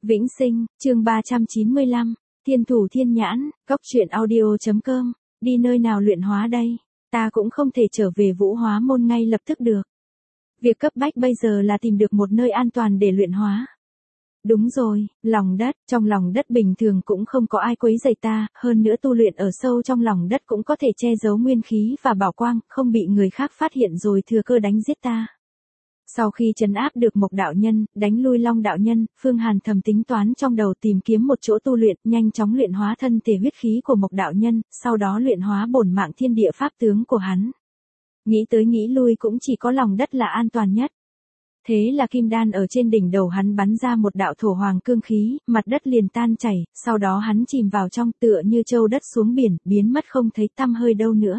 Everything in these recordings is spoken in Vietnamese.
Vĩnh Sinh, chương 395, Thiên thủ thiên nhãn, Cóc truyện audio.com, đi nơi nào luyện hóa đây? Ta cũng không thể trở về Vũ Hóa Môn ngay lập tức được. Việc cấp bách bây giờ là tìm được một nơi an toàn để luyện hóa. Đúng rồi, lòng đất, trong lòng đất bình thường cũng không có ai quấy rầy ta, hơn nữa tu luyện ở sâu trong lòng đất cũng có thể che giấu nguyên khí và bảo quang, không bị người khác phát hiện rồi thừa cơ đánh giết ta. Sau khi trấn áp được Mộc đạo nhân, đánh lui Long đạo nhân, Phương Hàn thầm tính toán trong đầu tìm kiếm một chỗ tu luyện, nhanh chóng luyện hóa thân thể huyết khí của Mộc đạo nhân, sau đó luyện hóa bổn mạng thiên địa pháp tướng của hắn. Nghĩ tới nghĩ lui cũng chỉ có lòng đất là an toàn nhất. Thế là kim đan ở trên đỉnh đầu hắn bắn ra một đạo thổ hoàng cương khí, mặt đất liền tan chảy, sau đó hắn chìm vào trong tựa như châu đất xuống biển, biến mất không thấy tăm hơi đâu nữa.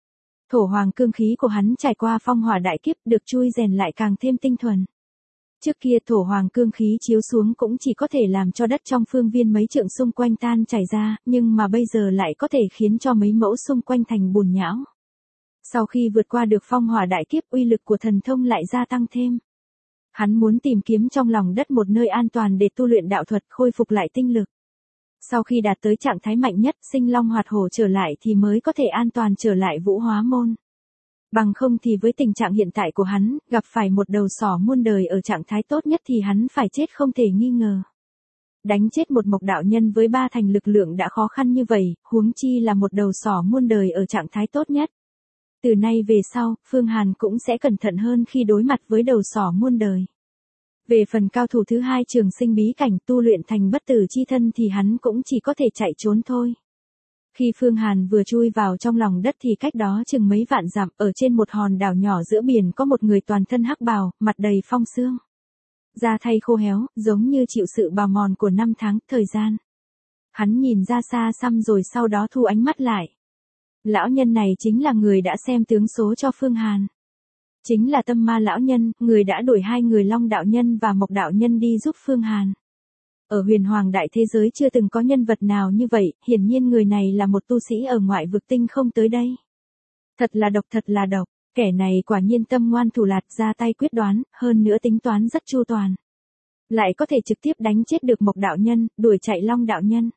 Thổ hoàng cương khí của hắn trải qua phong hỏa đại kiếp được chui rèn lại càng thêm tinh thuần. Trước kia thổ hoàng cương khí chiếu xuống cũng chỉ có thể làm cho đất trong phương viên mấy trượng xung quanh tan chảy ra, nhưng mà bây giờ lại có thể khiến cho mấy mẫu xung quanh thành bùn nhão. Sau khi vượt qua được phong hỏa đại kiếp, uy lực của thần thông lại gia tăng thêm. Hắn muốn tìm kiếm trong lòng đất một nơi an toàn để tu luyện đạo thuật, khôi phục lại tinh lực. Sau khi đạt tới trạng thái mạnh nhất, sinh long hoạt hổ trở lại thì mới có thể an toàn trở lại Vũ Hóa Môn. Bằng không thì với tình trạng hiện tại của hắn, gặp phải một đầu sỏ muôn đời ở trạng thái tốt nhất thì hắn phải chết không thể nghi ngờ. Đánh chết một Mộc đạo nhân với 3 thành lực lượng đã khó khăn như vậy, huống chi là một đầu sỏ muôn đời ở trạng thái tốt nhất. Từ nay về sau, Phương Hàn cũng sẽ cẩn thận hơn khi đối mặt với đầu sỏ muôn đời. Về phần cao thủ thứ hai Trường Sinh bí cảnh tu luyện thành bất tử chi thân thì hắn cũng chỉ có thể chạy trốn thôi. Khi Phương Hàn vừa chui vào trong lòng đất thì cách đó chừng mấy vạn dặm, ở trên một hòn đảo nhỏ giữa biển có một người toàn thân hắc bào, mặt đầy phong sương. Da thay khô héo, giống như chịu sự bào mòn của 5 tháng thời gian. Hắn nhìn ra xa xăm rồi sau đó thu ánh mắt lại. Lão nhân này chính là người đã xem tướng số cho Phương Hàn. Chính là Tâm Ma lão nhân, người đã đuổi 2 người Long đạo nhân và Mộc đạo nhân đi giúp Phương Hàn. Ở huyền hoàng đại thế giới chưa từng có nhân vật nào như vậy, hiển nhiên người này là một tu sĩ ở ngoại vực tinh không tới đây. Thật là độc, kẻ này quả nhiên tâm ngoan thủ lạt, ra tay quyết đoán, hơn nữa tính toán rất chu toàn. Lại có thể trực tiếp đánh chết được Mộc đạo nhân, đuổi chạy Long đạo nhân.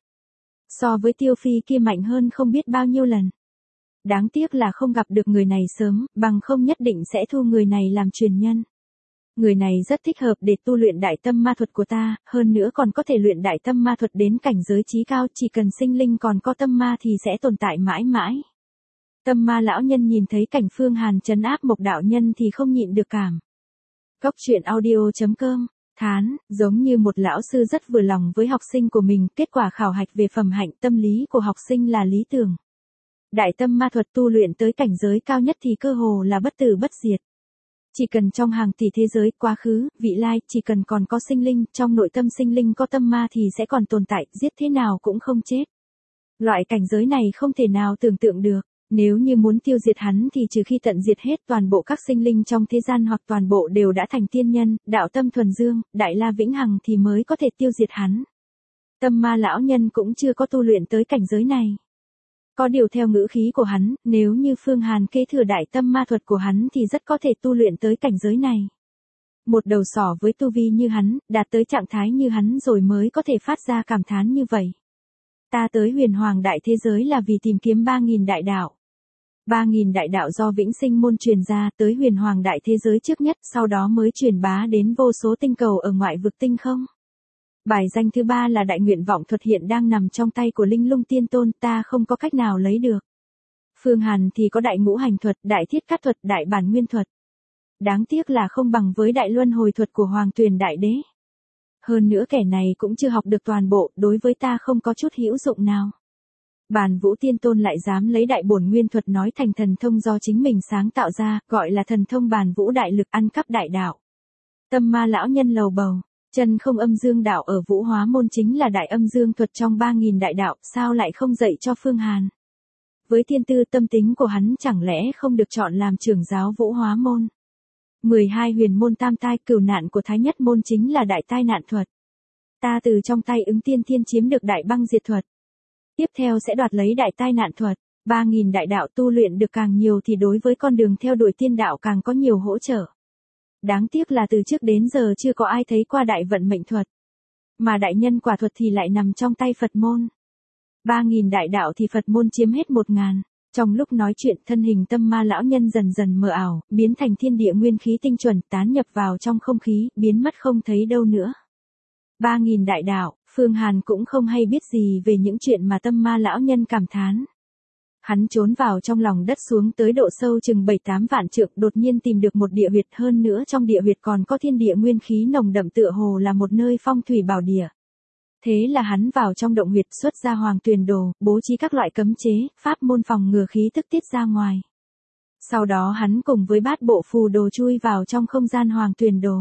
So với Tiêu Phi kia mạnh hơn không biết bao nhiêu lần. Đáng tiếc là không gặp được người này sớm, bằng không nhất định sẽ thu người này làm truyền nhân. Người này rất thích hợp để tu luyện đại tâm ma thuật của ta, hơn nữa còn có thể luyện đại tâm ma thuật đến cảnh giới chí cao, chỉ cần sinh linh còn có tâm ma thì sẽ tồn tại mãi mãi. Tâm Ma lão nhân nhìn thấy cảnh Phương Hàn trấn áp Mộc đạo nhân thì không nhịn được cảm. Cóc truyện audio.com, thán, giống như một lão sư rất vừa lòng với học sinh của mình, kết quả khảo hạch về phẩm hạnh tâm lý của học sinh là lý tưởng. Đại tâm ma thuật tu luyện tới cảnh giới cao nhất thì cơ hồ là bất tử bất diệt. Chỉ cần trong hàng tỷ thế giới, quá khứ, vị lai, chỉ cần còn có sinh linh, trong nội tâm sinh linh có tâm ma thì sẽ còn tồn tại, giết thế nào cũng không chết. Loại cảnh giới này không thể nào tưởng tượng được, nếu như muốn tiêu diệt hắn thì trừ khi tận diệt hết toàn bộ các sinh linh trong thế gian hoặc toàn bộ đều đã thành tiên nhân, đạo tâm thuần dương, đại la vĩnh hằng thì mới có thể tiêu diệt hắn. Tâm Ma lão nhân cũng chưa có tu luyện tới cảnh giới này. Có điều theo ngữ khí của hắn, nếu như Phương Hàn kế thừa đại tâm ma thuật của hắn thì rất có thể tu luyện tới cảnh giới này. Một đầu sỏ với tu vi như hắn, đạt tới trạng thái như hắn rồi mới có thể phát ra cảm thán như vậy. Ta tới huyền hoàng đại thế giới là vì tìm kiếm 3.000 đại đạo. 3.000 đại đạo do Vĩnh Sinh môn truyền ra tới huyền hoàng đại thế giới trước nhất, sau đó mới truyền bá đến vô số tinh cầu ở ngoại vực tinh không. Bài danh thứ 3 là đại nguyện vọng thuật hiện đang nằm trong tay của Linh Lung Tiên Tôn, ta không có cách nào lấy được. Phương Hàn thì có đại ngũ hành thuật, đại thiết cát thuật, đại bản nguyên thuật. Đáng tiếc là không bằng với đại luân hồi thuật của Hoàng Tuyền Đại Đế. Hơn nữa kẻ này cũng chưa học được toàn bộ, đối với ta không có chút hữu dụng nào. Bàn Vũ Tiên Tôn lại dám lấy đại bổn nguyên thuật nói thành thần thông do chính mình sáng tạo ra, gọi là thần thông Bàn Vũ đại lực ăn cắp đại đạo. Tâm Ma lão nhân lầu bầu. Chân không âm dương đạo ở Vũ Hóa Môn chính là đại âm dương thuật trong 3.000 đại đạo, sao lại không dạy cho Phương Hàn? Với thiên tư tâm tính của hắn chẳng lẽ không được chọn làm trưởng giáo Vũ Hóa Môn? 12 huyền môn tam tai cửu nạn của Thái Nhất Môn chính là đại tai nạn thuật. Ta từ trong tay Ứng Tiên Thiên chiếm được đại băng diệt thuật. Tiếp theo sẽ đoạt lấy đại tai nạn thuật. 3.000 đại đạo tu luyện được càng nhiều thì đối với con đường theo đuổi tiên đạo càng có nhiều hỗ trợ. Đáng tiếc là từ trước đến giờ chưa có ai thấy qua đại vận mệnh thuật. Mà đại nhân quả thuật thì lại nằm trong tay Phật môn. 3.000 đại đạo thì Phật môn chiếm hết 1.000. Trong lúc nói chuyện, thân hình tâm ma lão nhân dần dần mờ ảo, biến thành thiên địa nguyên khí tinh chuẩn, tán nhập vào trong không khí, biến mất không thấy đâu nữa. 3.000 đại đạo, Phương Hàn cũng không hay biết gì về những chuyện mà tâm ma lão nhân cảm thán. Hắn trốn vào trong lòng đất xuống tới độ sâu chừng 7-8 vạn trượng, đột nhiên tìm được một địa huyệt, hơn nữa trong địa huyệt còn có thiên địa nguyên khí nồng đậm, tựa hồ là một nơi phong thủy bảo địa. Thế là hắn vào trong động huyệt, xuất ra hoàng tuyền đồ, bố trí các loại cấm chế, pháp môn phòng ngừa khí tức tiết ra ngoài. Sau đó hắn cùng với bát bộ phù đồ chui vào trong không gian hoàng tuyền đồ.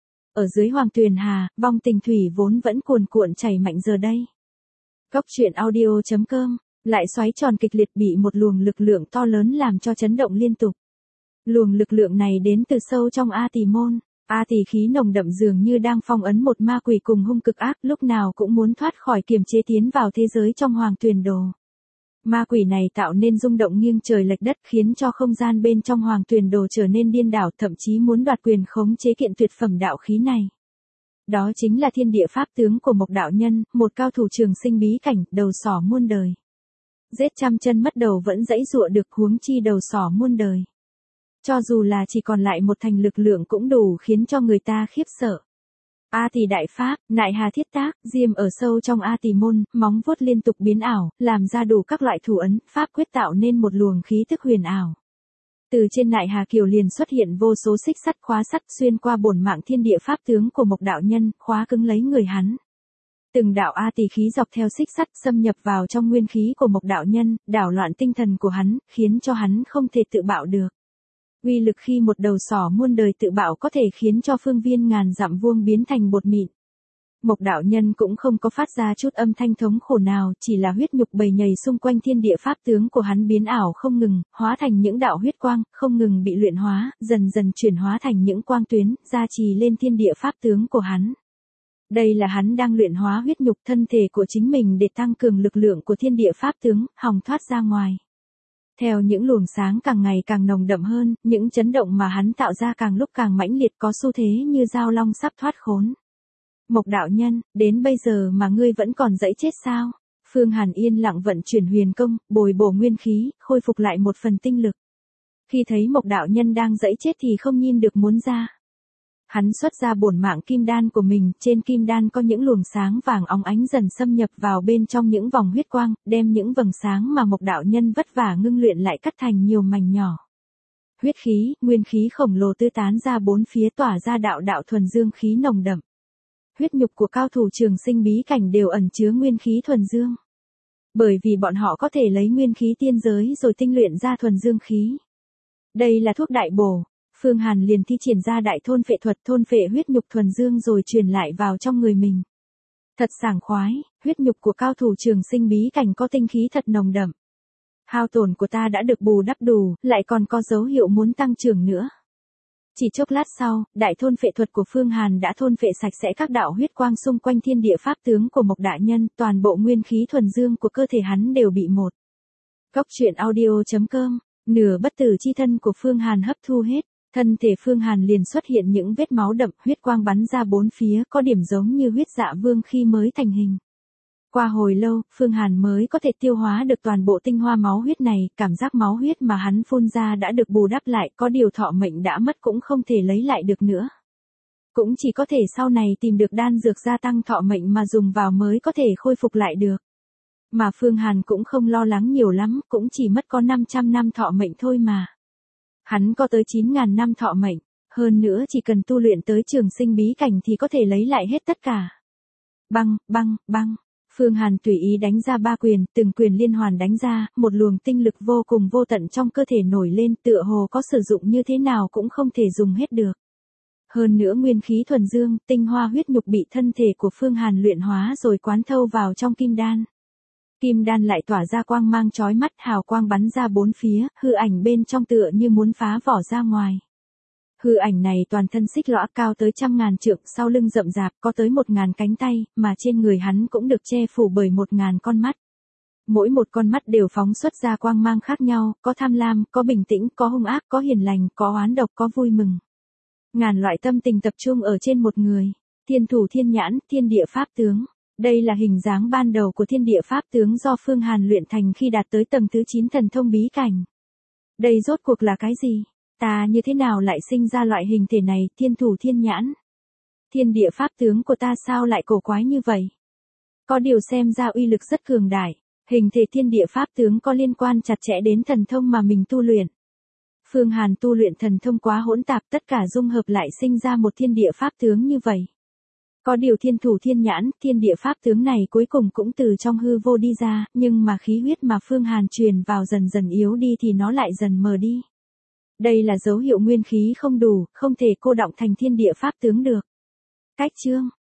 Ở dưới hoàng tuyền hà, vong tình thủy vốn vẫn cuồn cuộn chảy mạnh giờ đây. Góc truyện audio.com lại xoáy tròn kịch liệt, bị một luồng lực lượng to lớn làm cho chấn động liên tục. Luồng lực lượng này đến từ sâu trong A Tỳ môn. A Tỳ khí nồng đậm dường như đang phong ấn một ma quỷ cùng hung cực ác, lúc nào cũng muốn thoát khỏi kiềm chế tiến vào thế giới trong hoàng tuyền đồ. Ma quỷ này tạo nên rung động nghiêng trời lệch đất, khiến cho không gian bên trong hoàng tuyền đồ trở nên điên đảo, thậm chí muốn đoạt quyền khống chế kiện tuyệt phẩm đạo khí này. Đó chính là thiên địa pháp tướng của Mộc đạo nhân, một cao thủ trường sinh bí cảnh, đầu sỏ muôn đời. Giết trăm chân mất đầu vẫn dãy dụa được, huống chi đầu sỏ muôn đời. Cho dù là chỉ còn lại một thành lực lượng cũng đủ khiến cho người ta khiếp sợ. A Tỳ đại pháp, nại hà thiết tác, diêm ở sâu trong A Tỳ môn, móng vuốt liên tục biến ảo, làm ra đủ các loại thủ ấn, pháp quyết tạo nên một luồng khí tức huyền ảo. Từ trên nại hà kiều liền xuất hiện vô số xích sắt khóa sắt xuyên qua bổn mạng thiên địa pháp tướng của Mộc đạo nhân, khóa cứng lấy người hắn. Từng đạo A Tỳ khí dọc theo xích sắt xâm nhập vào trong nguyên khí của Mộc đạo nhân, đảo loạn tinh thần của hắn, khiến cho hắn không thể tự bạo được. Uy lực khi một đầu sỏ muôn đời tự bạo có thể khiến cho phương viên ngàn dặm vuông biến thành bột mịn. Mộc đạo nhân cũng không có phát ra chút âm thanh thống khổ nào, chỉ là huyết nhục bầy nhầy xung quanh thiên địa pháp tướng của hắn biến ảo không ngừng, hóa thành những đạo huyết quang, không ngừng bị luyện hóa, dần dần chuyển hóa thành những quang tuyến, gia trì lên thiên địa pháp tướng của hắn. Đây là hắn đang luyện hóa huyết nhục thân thể của chính mình để tăng cường lực lượng của thiên địa pháp tướng, hòng thoát ra ngoài. Theo những luồng sáng càng ngày càng nồng đậm hơn, những chấn động mà hắn tạo ra càng lúc càng mãnh liệt, có xu thế như dao long sắp thoát khốn. Mộc đạo nhân, đến bây giờ mà ngươi vẫn còn dãy chết sao? Phương Hàn yên lặng vận chuyển huyền công, bồi bổ nguyên khí, khôi phục lại một phần tinh lực. Khi thấy Mộc đạo nhân đang dãy chết thì không nhìn được muốn ra. Hắn xuất ra bổn mạng kim đan của mình, trên kim đan có những luồng sáng vàng óng ánh dần xâm nhập vào bên trong những vòng huyết quang, đem những vầng sáng mà Mộc đạo nhân vất vả ngưng luyện lại cắt thành nhiều mảnh nhỏ. Huyết khí, nguyên khí khổng lồ tứ tán ra bốn phía, tỏa ra đạo đạo thuần dương khí nồng đậm. Huyết nhục của cao thủ trường sinh bí cảnh đều ẩn chứa nguyên khí thuần dương. Bởi vì bọn họ có thể lấy nguyên khí tiên giới rồi tinh luyện ra thuần dương khí. Đây là thuốc đại bổ. Phương Hàn liền thi triển ra đại thôn phệ thuật, thôn phệ huyết nhục thuần dương rồi truyền lại vào trong người mình. Thật sảng khoái, huyết nhục của cao thủ trường sinh bí cảnh có tinh khí thật nồng đậm. Hao tổn của ta đã được bù đắp đủ, lại còn có dấu hiệu muốn tăng trưởng nữa. Chỉ chốc lát sau, đại thôn phệ thuật của Phương Hàn đã thôn phệ sạch sẽ các đạo huyết quang xung quanh thiên địa pháp tướng của Mộc đạo nhân, toàn bộ nguyên khí thuần dương của cơ thể hắn đều bị một. Góc truyện audio.com, nửa bất tử chi thân của Phương Hàn hấp thu hết. Thân thể Phương Hàn liền xuất hiện những vết máu đậm, huyết quang bắn ra bốn phía, có điểm giống như huyết dạ vương khi mới thành hình. Qua hồi lâu, Phương Hàn mới có thể tiêu hóa được toàn bộ tinh hoa máu huyết này, cảm giác máu huyết mà hắn phun ra đã được bù đắp lại, có điều thọ mệnh đã mất cũng không thể lấy lại được nữa. Cũng chỉ có thể sau này tìm được đan dược gia tăng thọ mệnh mà dùng vào mới có thể khôi phục lại được. Mà Phương Hàn cũng không lo lắng nhiều lắm, cũng chỉ mất có 500 năm thọ mệnh thôi mà. Hắn có tới 9.000 năm thọ mệnh, hơn nữa chỉ cần tu luyện tới trường sinh bí cảnh thì có thể lấy lại hết tất cả. Băng, băng, băng, Phương Hàn tùy ý đánh ra 3 quyền, từng quyền liên hoàn đánh ra, một luồng tinh lực vô cùng vô tận trong cơ thể nổi lên, tựa hồ có sử dụng như thế nào cũng không thể dùng hết được. Hơn nữa nguyên khí thuần dương, tinh hoa huyết nhục bị thân thể của Phương Hàn luyện hóa rồi quán thâu vào trong kim đan. Kim đan lại tỏa ra quang mang chói mắt, hào quang bắn ra bốn phía, hư ảnh bên trong tựa như muốn phá vỏ ra ngoài. Hư ảnh này toàn thân xích lõa, cao tới 100.000 trượng, sau lưng rậm rạp, có tới 1.000 cánh tay, mà trên người hắn cũng được che phủ bởi 1.000 con mắt. Mỗi một con mắt đều phóng xuất ra quang mang khác nhau, có tham lam, có bình tĩnh, có hung ác, có hiền lành, có oán độc, có vui mừng. Ngàn loại tâm tình tập trung ở trên một người. Thiên thủ thiên nhãn, thiên địa pháp tướng. Đây là hình dáng ban đầu của thiên địa pháp tướng do Phương Hàn luyện thành khi đạt tới tầng thứ 9 thần thông bí cảnh. Đây rốt cuộc là cái gì? Ta như thế nào lại sinh ra loại hình thể này, thiên thủ thiên nhãn? Thiên địa pháp tướng của ta sao lại cổ quái như vậy? Có điều xem ra uy lực rất cường đại, hình thể thiên địa pháp tướng có liên quan chặt chẽ đến thần thông mà mình tu luyện. Phương Hàn tu luyện thần thông quá hỗn tạp, tất cả dung hợp lại sinh ra một thiên địa pháp tướng như vậy. Có điều thiên thủ thiên nhãn, thiên địa pháp tướng này cuối cùng cũng từ trong hư vô đi ra, nhưng mà khí huyết mà Phương Hàn truyền vào dần dần yếu đi thì nó lại dần mờ đi. Đây là dấu hiệu nguyên khí không đủ, không thể cô đọng thành thiên địa pháp tướng được. Cách chương